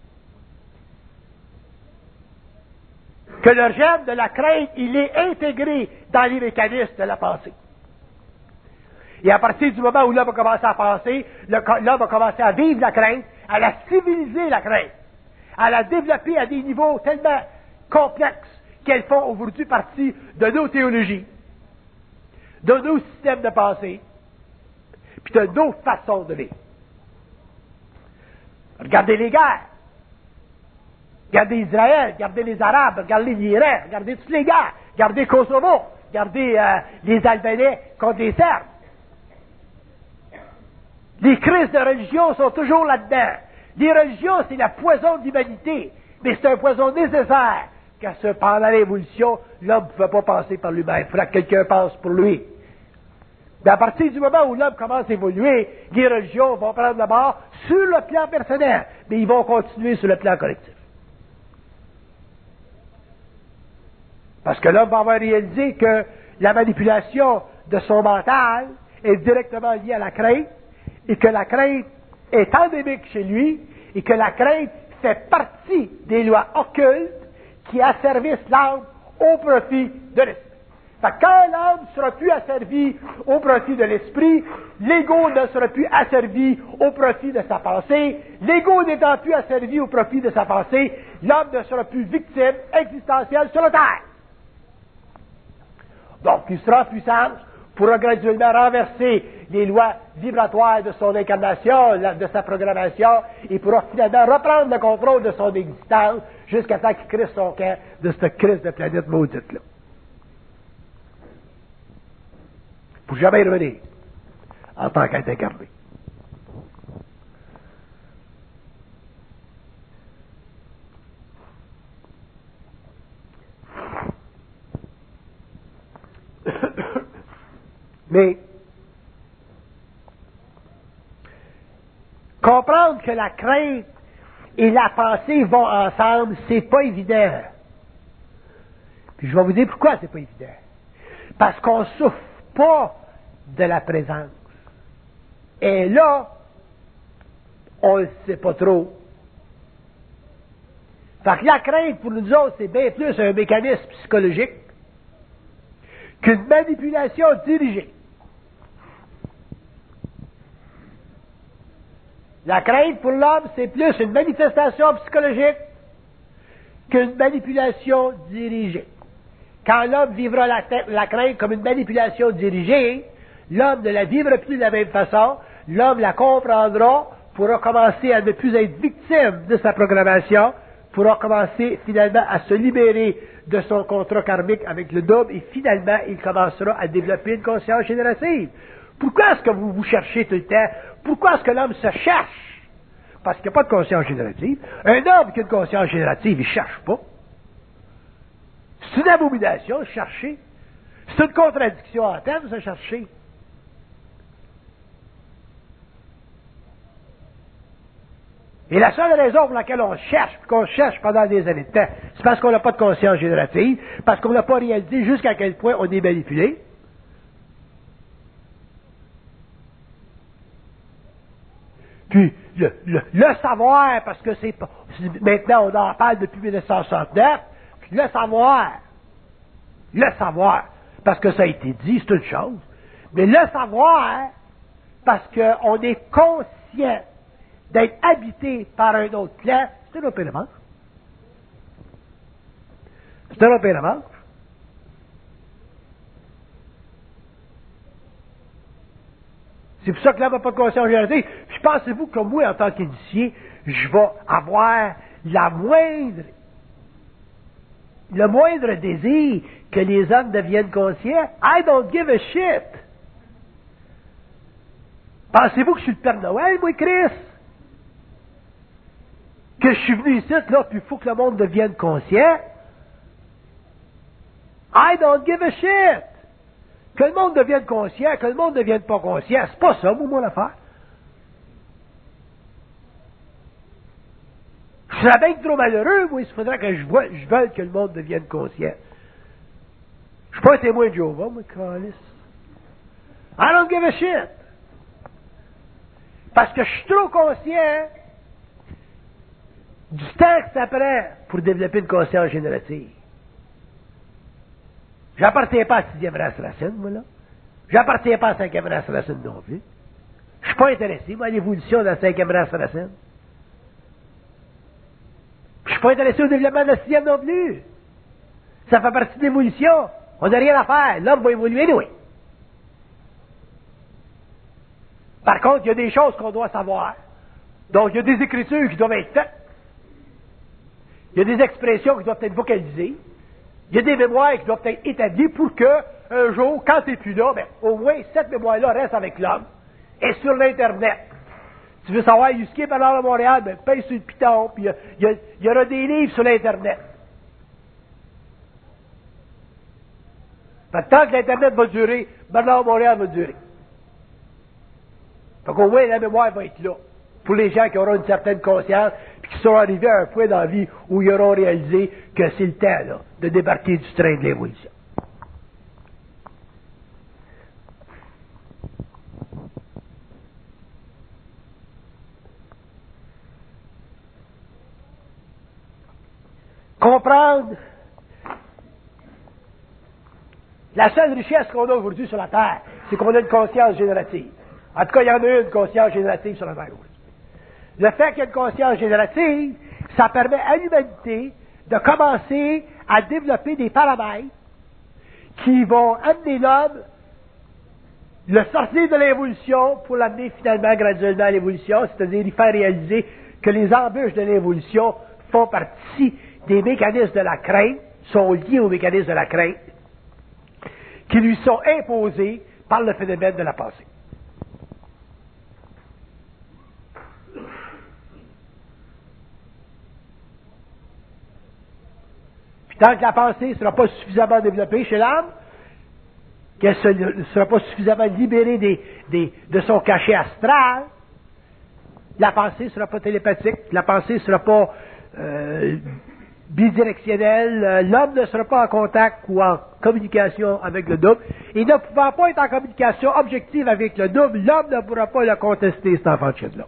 Que le gène de la crainte, il est intégré dans les mécanismes de la pensée. Et à partir du moment où l'homme a commencé à penser, l'homme a commencé à vivre la crainte, à la civiliser la crainte, à la développer à des niveaux tellement complexes qu'elles font aujourd'hui partie de nos théologies, de nos systèmes de pensée, puis de nos façons de vivre. Regardez les guerres. Regardez Israël, regardez les Arabes, regardez l'Iran, regardez toutes les guerres, regardez Kosovo, regardez euh, les Albanais contre les Serbes. Les crises de religion sont toujours là-dedans. Les religions, c'est la poison de l'humanité, mais c'est un poison nécessaire, car pendant l'évolution, l'homme ne pouvait pas penser par lui-même. Il faudra que quelqu'un pense pour lui. Mais à partir du moment où l'homme commence à évoluer, les religions vont prendre la barre sur le plan personnel, mais ils vont continuer sur le plan collectif. Parce que l'homme va avoir réalisé que la manipulation de son mental est directement liée à la crainte, et que la crainte est endémique chez lui, et que la crainte fait partie des lois occultes qui asservissent l'âme au profit de l'esprit. Fait que quand l'âme ne sera plus asservie au profit de l'esprit, l'ego ne sera plus asservi au profit de sa pensée, l'ego n'étant plus asservi au profit de sa pensée, l'homme ne sera plus victime existentielle sur la terre. Donc, il sera en puissance, pourra graduellement renverser les lois vibratoires de son incarnation, de sa programmation, et pourra finalement reprendre le contrôle de son existence jusqu'à temps qu'il crisse son cœur de cette crise de planète maudite-là. Pour jamais y revenir en tant qu'être incarné. Mais comprendre que la crainte et la pensée vont ensemble, c'est pas évident. Puis je vais vous dire pourquoi c'est pas évident. Parce qu'on souffre pas de la présence. Et là, on ne sait pas trop. Fait que la crainte, pour nous autres, c'est bien plus un mécanisme psychologique qu'une manipulation dirigée. La crainte pour l'homme, c'est plus une manifestation psychologique qu'une manipulation dirigée. Quand l'homme vivra la, la crainte comme une manipulation dirigée, l'homme ne la vivra plus de la même façon, l'homme la comprendra, pourra commencer à ne plus être victime de sa programmation, pourra commencer finalement à se libérer de son contrat karmique avec le double, et finalement, il commencera à développer une conscience générative. Pourquoi est-ce que vous vous cherchez tout le temps? Pourquoi est-ce que l'homme se cherche? Parce qu'il n'y a pas de conscience générative. Un homme qui a une conscience générative, il ne cherche pas. C'est une abomination, chercher. C'est une contradiction en termes, se chercher. Et la seule raison pour laquelle on cherche, qu'on cherche pendant des années de temps, c'est parce qu'on n'a pas de conscience générative, parce qu'on n'a pas réalisé jusqu'à quel point on est manipulé. Puis, le, le, le savoir, parce que c'est maintenant on en parle depuis mille neuf cent soixante-neuf, puis le savoir, le savoir, parce que ça a été dit, c'est une chose, mais le savoir, parce qu'on est conscient d'être habité par un autre plan, c'est un opération. C'est un opération. C'est pour ça que l'homme n'a pas de conscience générative. Puis pensez-vous que moi, en tant qu'initié, je vais avoir la moindre, le moindre désir que les hommes deviennent conscients? I don't give a shit. Pensez-vous que je suis le Père Noël, moi, Chris? Que je suis venu ici, là, puis il faut que le monde devienne conscient? I don't give a shit. Que le monde devienne conscient, que le monde ne devienne pas conscient, c'est pas ça, moi, mon affaire. Je serais bien trop malheureux, moi, il faudrait que je, vois, je veuille que le monde devienne conscient. Je suis pas un témoin de Jéhovah, moi, câlisse. I don't give a shit. Parce que je suis trop conscient du temps que ça prend pour développer une conscience générative. J'appartiens pas à la sixième race racine, moi, là. J'appartiens pas à la cinquième race racine non plus. Je suis pas intéressé, moi, à l'évolution de la cinquième race racine. Je suis pas intéressé au développement de la sixième non plus. Ça fait partie de l'évolution. On n'a rien à faire. L'homme va évoluer, oui. Par contre, il y a des choses qu'on doit savoir. Donc, il y a des écritures qui doivent être faites. Il y a des expressions qui doivent être vocalisées. Il y a des mémoires qui doivent être établies pour que, un jour, quand tu n'es plus là, ben, au moins, cette mémoire-là reste avec l'homme. Et sur l'Internet. Tu veux savoir, il y a ski par à Montréal, ben, paye sur le piton, puis il y, y, y aura des livres sur l'Internet. Fait que tant que l'Internet va durer, Bernard Montréal va durer. Fait qu'au moins, la mémoire va être là. Pour les gens qui auront une certaine conscience, puis qui seront arrivés à un point dans la vie où ils auront réalisé que c'est le temps, là, de débarquer du train de l'évolution. Comprendre la seule richesse qu'on a aujourd'hui sur la Terre, c'est qu'on a une conscience générative. En tout cas, il y en a une conscience générative sur la Terre aujourd'hui. Le fait qu'il y ait une conscience générative, ça permet à l'humanité de commencer à développer des paramètres qui vont amener l'homme, le sortir de l'évolution pour l'amener finalement graduellement à l'évolution, c'est-à-dire lui faire réaliser que les embûches de l'évolution font partie des mécanismes de la crainte, sont liés aux mécanismes de la crainte, qui lui sont imposés par le phénomène de la pensée. Puis tant que la pensée ne sera pas suffisamment développée chez l'âme, qu'elle ne sera pas suffisamment libérée des, des, de son cachet astral, la pensée ne sera pas télépathique, la pensée ne sera pas euh, bidirectionnelle, l'homme ne sera pas en contact ou en communication avec le double, et ne pouvant pas être en communication objective avec le double, l'homme ne pourra pas le contester, cet enfant de Chine-là.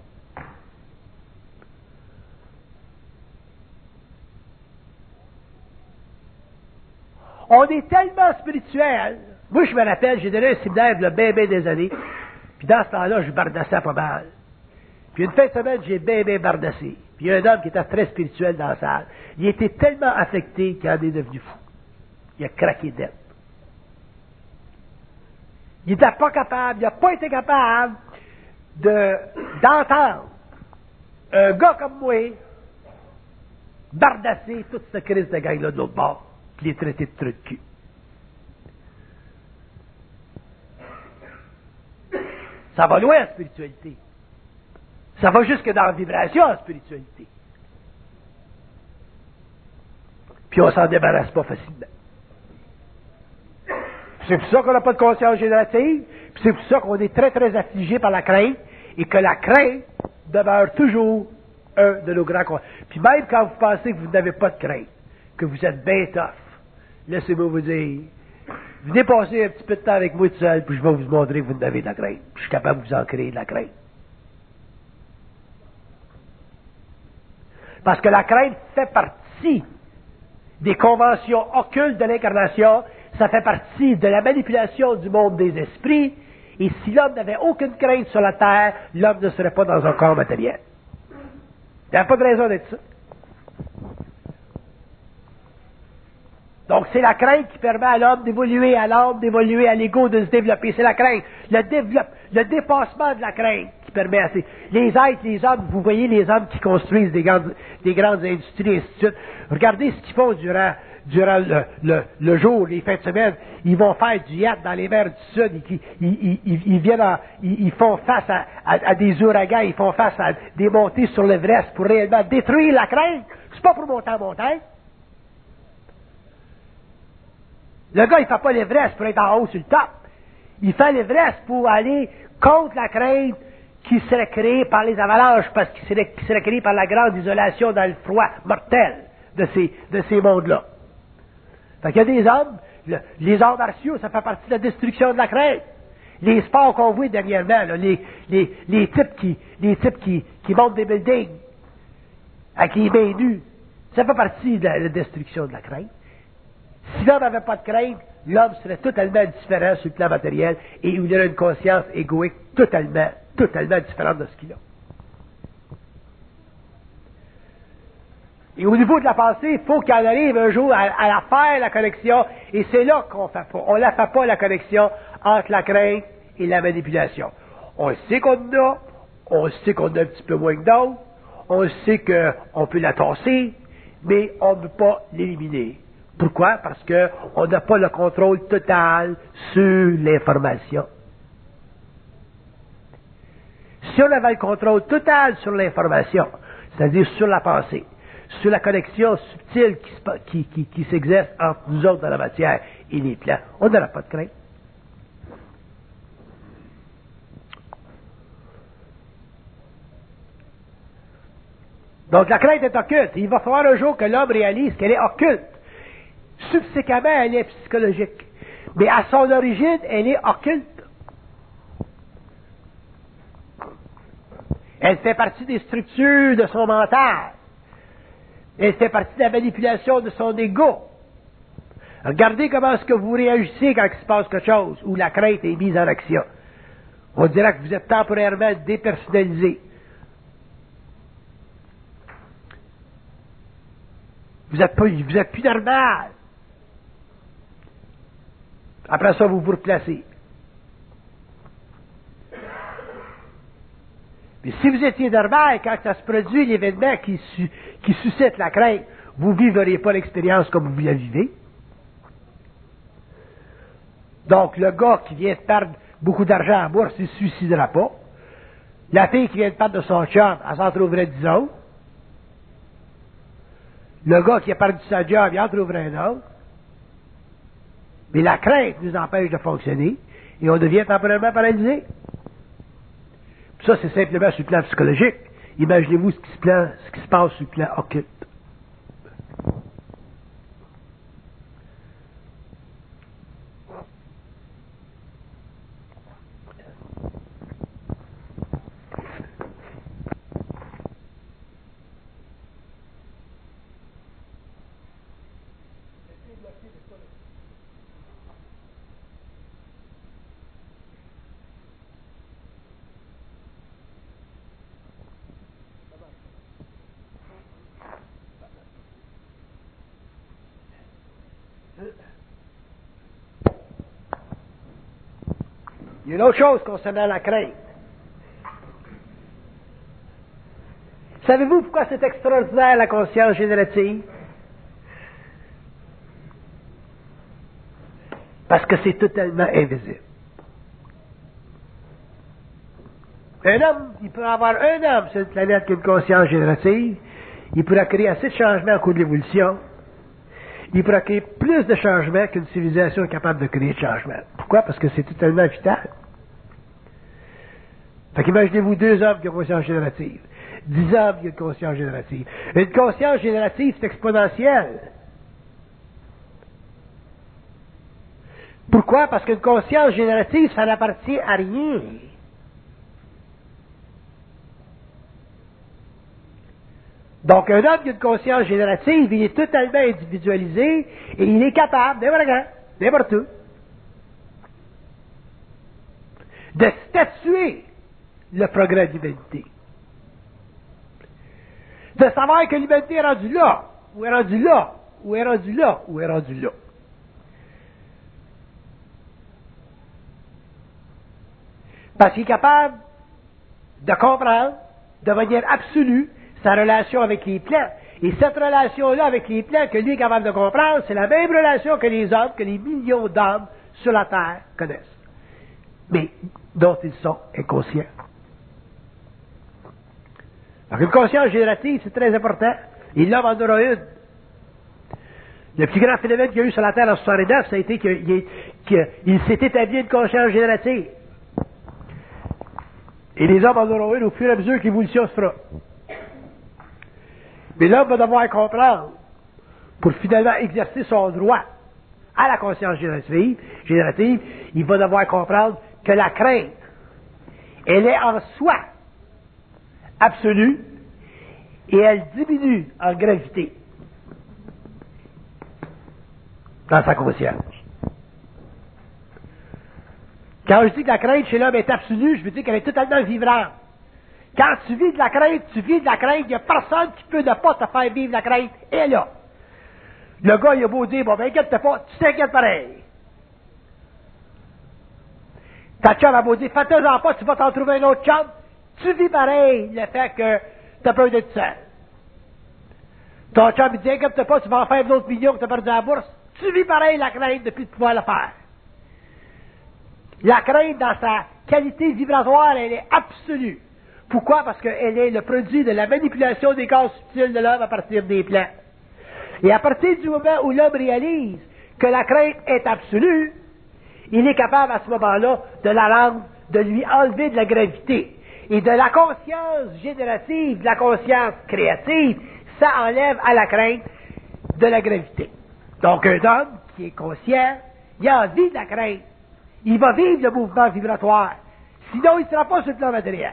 On est tellement spirituel. Moi, je me rappelle, j'ai donné un séminaire il y a bien, bien des années, puis dans ce temps-là, je bardassais pas mal. Puis une fin de semaine, j'ai bien, bien bardassé. Puis il y a un homme qui était très spirituel dans la salle. Il était tellement affecté qu'il en est devenu fou. Il a craqué d'être. Il n'était pas capable, il n'a pas été capable de, d'entendre un gars comme moi bardasser toute cette crise de gang-là de l'autre bord, puis les traiter de trucs de cul. Ça va loin, la spiritualité. Ça va jusque dans la vibration, la spiritualité. Puis on s'en débarrasse pas facilement. C'est pour ça qu'on n'a pas de conscience générative, puis c'est pour ça qu'on est très, très affligé par la crainte, et que la crainte demeure toujours un de nos grands consciences. Puis même quand vous pensez que vous n'avez pas de crainte, que vous êtes bien tough, laissez-moi vous dire, venez passer un petit peu de temps avec moi tout seul, puis je vais vous montrer que vous n'avez de la crainte. Puis je suis capable de vous en créer de la crainte. Parce que la crainte fait partie des conventions occultes de l'incarnation, ça fait partie de la manipulation du monde des esprits, et si l'homme n'avait aucune crainte sur la terre, l'homme ne serait pas dans un corps matériel. Il n'y a pas de raison d'être ça. Donc c'est la crainte qui permet à l'homme d'évoluer, à l'âme d'évoluer, à l'ego de se développer. C'est la crainte, le, développe, le dépassement de la crainte qui permet à ces... Les êtres, les hommes, vous voyez les hommes qui construisent des grandes, des grandes industries, et ainsi de suite. Regardez ce qu'ils font durant, durant le, le, le jour, les fins de semaine. Ils vont faire du yacht dans les mers du Sud, ils, ils, ils, ils viennent en, ils, ils font face à, à, à des ouragans, ils font face à des montées sur l'Everest pour réellement détruire la crainte. C'est pas pour monter en montagne. Le gars, il fait pas l'Everest pour être en haut sur le top. Il fait l'Everest pour aller contre la crainte qui serait créée par les avalanches, parce qu'il serait, qui serait créée par la grande isolation dans le froid mortel de ces, de ces mondes-là. Fait qu'il y a des hommes, le, les arts martiaux, ça fait partie de la destruction de la crainte. Les sports qu'on voit dernièrement, là, les, les, les types qui, les types qui, qui montent des buildings avec les mains nues, ça fait partie de la, la destruction de la crainte. Si l'homme n'avait pas de crainte, l'homme serait totalement différent sur le plan matériel et il aurait une conscience égoïque totalement, totalement différente de ce qu'il a. Et au niveau de la pensée, il faut qu'il en arrive un jour à, à la faire, la connexion, et c'est là qu'on fait pas. On ne la fait pas, la connexion entre la crainte et la manipulation. On sait qu'on en a, on sait qu'on a un petit peu moins que d'autres, on sait qu'on peut la tasser, mais on ne peut pas l'éliminer. Pourquoi? Parce qu'on n'a pas le contrôle total sur l'information. Si on avait le contrôle total sur l'information, c'est-à-dire sur la pensée, sur la connexion subtile qui, qui, qui, qui s'exerce entre nous autres dans la matière et les plans, on n'aurait pas de crainte. Donc la crainte est occulte. Il va falloir un jour que l'homme réalise qu'elle est occulte. Subséquemment, elle est psychologique. Mais à son origine, elle est occulte. Elle fait partie des structures de son mental. Elle fait partie de la manipulation de son ego. Regardez comment est-ce que vous réagissez quand il se passe quelque chose, où la crainte est mise en action. On dirait que vous êtes temporairement dépersonnalisé. Vous n'êtes vous êtes plus normal. Après ça, vous vous replacez. Mais si vous étiez normal, quand ça se produit l'événement qui, su, qui suscite la crainte, vous ne vivriez pas l'expérience comme vous la vivez. Donc, le gars qui vient de perdre beaucoup d'argent en bourse, il ne se suicidera pas. La fille qui vient de perdre de son chum, elle s'en trouverait dix autres. Le gars qui a perdu sa job, il en trouverait un autre. Mais la crainte nous empêche de fonctionner et on devient temporairement paralysé. Puis ça, c'est simplement sur le plan psychologique. Imaginez-vous ce qui se, plan, ce qui se passe sur le plan occulte. Il y a une autre chose concernant la crainte. Savez-vous pourquoi c'est extraordinaire la conscience générative? Parce que c'est totalement invisible. Un homme, il peut avoir un homme sur une planète qui a une conscience générative, il pourra créer assez de changements au cours de l'évolution, il pourra créer plus de changements qu'une civilisation est capable de créer de changements. Pourquoi? Parce que c'est totalement vital. Fait qu'imaginez-vous deux hommes qui ont une conscience générative, dix hommes qui ont une conscience générative. Une conscience générative, c'est exponentielle. Pourquoi? Parce qu'une conscience générative, ça n'appartient à rien. Donc, un homme qui a une conscience générative, il est totalement individualisé et il est capable, n'importe quand, n'importe où, de statuer le progrès de l'humanité. De savoir que l'humanité est rendue là, ou est rendue là, ou est rendue là, ou est rendue là. Parce qu'il est capable de comprendre de manière absolue sa relation avec les plans. Et cette relation-là avec les plans que lui est capable de comprendre, c'est la même relation que les hommes, que les millions d'hommes sur la Terre connaissent. Mais dont ils sont inconscients. Donc une conscience générative, c'est très important. Et l'homme en aura une. Le plus grand phénomène qu'il y a eu sur la Terre en soixante-neuf, ça a été qu'il qu'il s'est établi une conscience générative. Et les hommes en auront une au fur et à mesure que l'évolution se fera. Mais l'homme va devoir comprendre, pour finalement exercer son droit à la conscience générative, générative, il va devoir comprendre que la crainte, elle est en soi absolue et elle diminue en gravité dans sa conscience. Quand je dis que la crainte chez l'homme est absolue, je veux dire qu'elle est totalement vibrante. Quand tu vis de la crainte, tu vis de la crainte, il n'y a personne qui peut ne pas te faire vivre la crainte, et elle est là. Le gars, il a beau dire, bon, ben, inquiète-toi pas, tu t'inquiètes pareil. Ta chum a beau dire, fais-toi-en pas, tu vas t'en trouver un autre chum, tu vis pareil le fait que tu as peur d'être seul. Ton chum, il dit, inquiète-toi pas, tu vas en faire d'autres millions que tu as perdu à la bourse, tu vis pareil la crainte depuis de pouvoir le faire. La crainte, dans sa qualité vibratoire, elle est absolue. Pourquoi? Parce qu'elle est le produit de la manipulation des corps subtils de l'homme à partir des plans. Et à partir du moment où l'homme réalise que la crainte est absolue, il est capable à ce moment-là de la rendre, de lui enlever de la gravité. Et de la conscience générative, de la conscience créative, ça enlève à la crainte de la gravité. Donc un homme qui est conscient, il a envie de la crainte. Il va vivre le mouvement vibratoire. Sinon, il ne sera pas sur le plan matériel.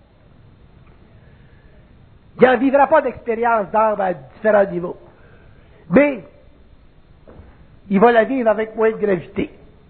Il n'en vivra pas d'expérience d'âme à différents niveaux. Mais, il va la vivre avec moins de gravité.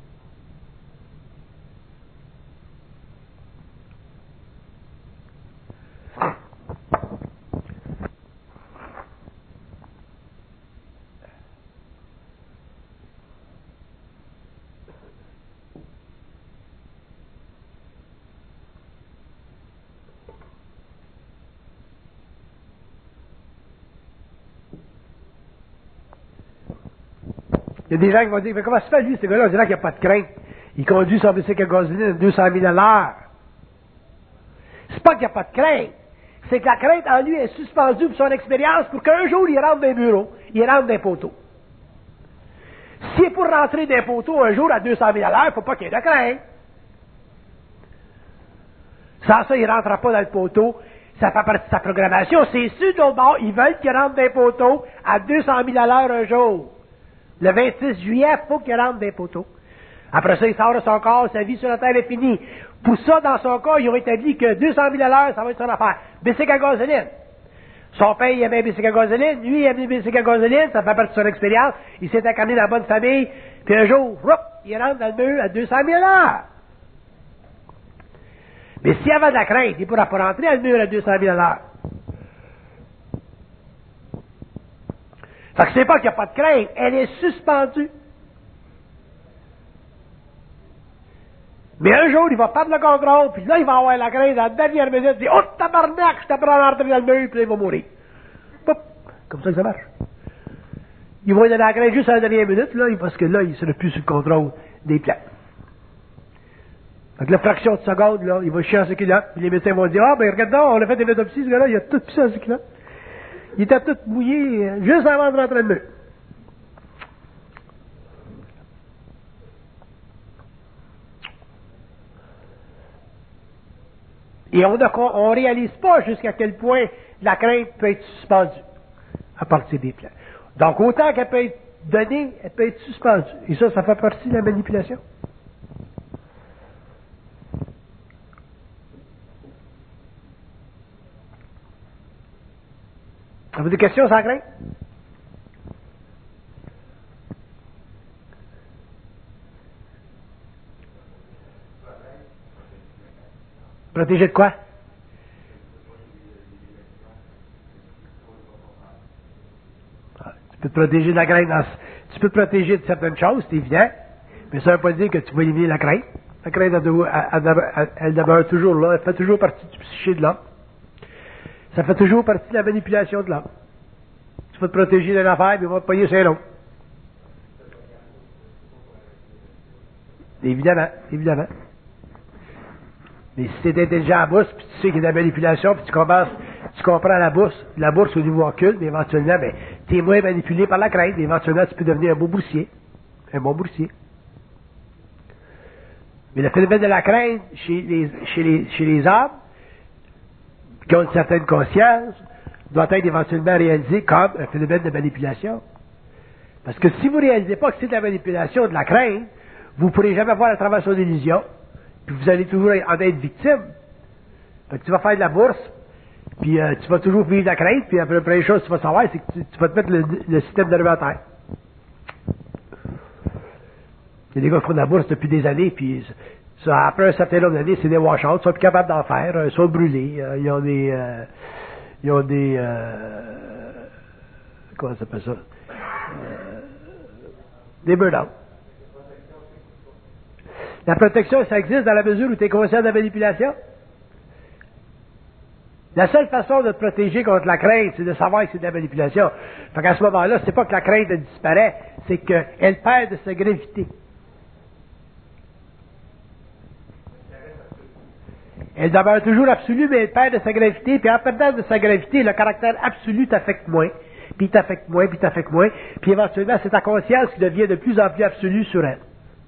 Il y a des gens qui vont dire, mais comment se fait lui, ce gars-là, on dirait qu'il n'y a pas de crainte. Il conduit son bicycle à gasoline à deux cent mille à l'heure. C'est pas qu'il n'y a pas de crainte. C'est que la crainte en lui est suspendue pour son expérience pour qu'un jour il rentre dans un bureau, il rentre dans un poteau. S'il est pour rentrer dans un poteau un jour à deux cent mille à l'heure, il ne faut pas qu'il y ait de crainte. Sans ça, il ne rentrera pas dans le poteau. Ça fait partie de sa programmation. C'est sûr, d'autre bord, ils veulent qu'il rentre dans un poteau à deux cent mille à l'heure un jour. Le vingt-six juillet, il faut qu'il rentre dans les poteaux. Après ça, il sort de son corps, sa vie sur la terre est finie. Pour ça, dans son cas, ils ont établi que deux cent mille à l'heure, ça va être son affaire. Bicycle à gasoline. Son père, il aimait un bicycle à gasoline. Lui, il aimait un bicycle à gasoline. Ça fait partie de son expérience. Il s'est incarné dans la bonne famille. Puis un jour, roup, il rentre dans le mur à deux cent mille à l'heure. Mais s'il y avait de la crainte, il ne pourra pas rentrer dans le mur à deux cent mille à l'heure. Fait que c'est pas qu'il n'y a pas de crainte, elle est suspendue. Mais un jour, il va perdre le contrôle, puis là, il va avoir la crainte à la dernière minute, il dit, oh, tabarnak, je t'apprends à rentrer dans le mur, puis là, il va mourir. Pop, comme ça que ça marche. Il va donner la crainte juste à la dernière minute, là, parce que là, il ne sera plus sous le contrôle des plans. Fait que la fraction de seconde, là, il va chier en ses culottes, puis les médecins vont dire, ah, ben, regarde donc, on a fait des autopsies, ce gars-là, il a tout pissé en ses culottes. Il était tout mouillé euh, juste avant de rentrer dans le mur. Et on ne réalise pas jusqu'à quel point la crainte peut être suspendue à partir des plans. Donc, autant qu'elle peut être donnée, elle peut être suspendue. Et ça, ça fait partie de la manipulation. Avez-vous des questions sans crainte? Protéger de quoi? Ah, tu peux te protéger de la crainte. Dans, tu peux te protéger de certaines choses, c'est évident. Mais ça ne veut pas dire que tu vas éliminer la crainte. La crainte, elle, elle, elle, elle demeure toujours là. Elle fait toujours partie du psyché de l'homme. Ça fait toujours partie de la manipulation de l'homme. Tu vas te protéger d'une affaire, mais il va te payer sur l'autre. Évidemment, évidemment. Mais si tu es intelligent à bout, puis tu sais qu'il y a de la manipulation, puis tu commences Tu comprends la bourse, la bourse au niveau occulte, mais éventuellement, ben, tu es moins manipulé par la crainte, mais éventuellement, tu peux devenir un beau boursier. Un bon boursier. Mais le phénomène de la crainte chez les, chez les, chez les hommes, qui ont une certaine conscience, doit être éventuellement réalisé comme un phénomène de manipulation. Parce que si vous ne réalisez pas que c'est de la manipulation, de la crainte, vous ne pourrez jamais voir la travers son illusion, puis vous allez toujours en être victime. Fait que tu vas faire de la bourse, puis euh, tu vas toujours vivre de la crainte, puis après, la première chose que tu vas savoir, c'est que tu, tu vas te mettre le, le système nerveux à terre. Il y a des gars qui font de la bourse depuis des années, puis ça, après un certain nombre d'années, c'est des wash-outs, ils sont plus capables d'en faire, euh, ils sont brûlés, euh, ils ont des... Euh, ils ont des... Euh, comment ça s'appelle ça? Euh, des burn-out. La protection, ça existe dans la mesure où tu es conscient de la manipulation. La seule façon de te protéger contre la crainte, c'est de savoir que c'est de la manipulation. Fait qu'à ce moment-là, c'est pas que la crainte elle disparaît, c'est qu'elle perd de sa gravité. Elle demeure toujours absolue, mais elle perd de sa gravité, puis en perdant de sa gravité, le caractère absolu t'affecte moins, puis t'affecte moins, puis t'affecte moins, puis éventuellement, c'est ta conscience qui devient de plus en plus absolue sur elle.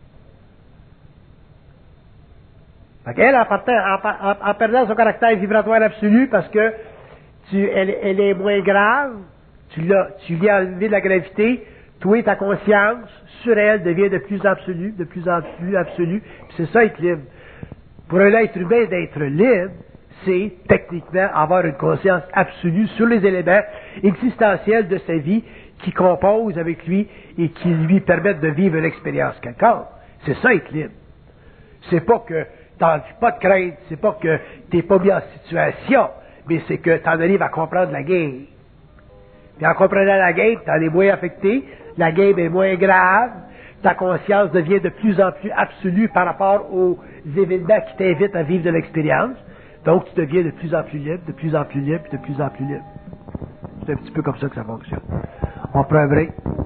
Fait qu'elle, en, partant, en, en, en perdant son caractère vibratoire absolu, parce que tu, elle, elle est moins grave, tu, l'as, tu lui as enlevé de la gravité, toi, ta conscience sur elle devient de plus en absolue, de plus en plus absolue, puis c'est ça être libre. Pour un être humain d'être libre, c'est techniquement avoir une conscience absolue sur les éléments existentiels de sa vie qui composent avec lui et qui lui permettent de vivre une expérience quelconque. C'est ça être libre. C'est pas que t'en pas de crainte, c'est pas que t'es pas mis en situation, mais c'est que t'en arrives à comprendre la game. Puis en comprenant la game, t'en es moins affecté, la game est moins grave, ta conscience devient de plus en plus absolue par rapport aux événements qui t'invitent à vivre de l'expérience. Donc, tu deviens de plus en plus libre, de plus en plus libre, de plus en plus libre. C'est un petit peu comme ça que ça fonctionne. On prend un break.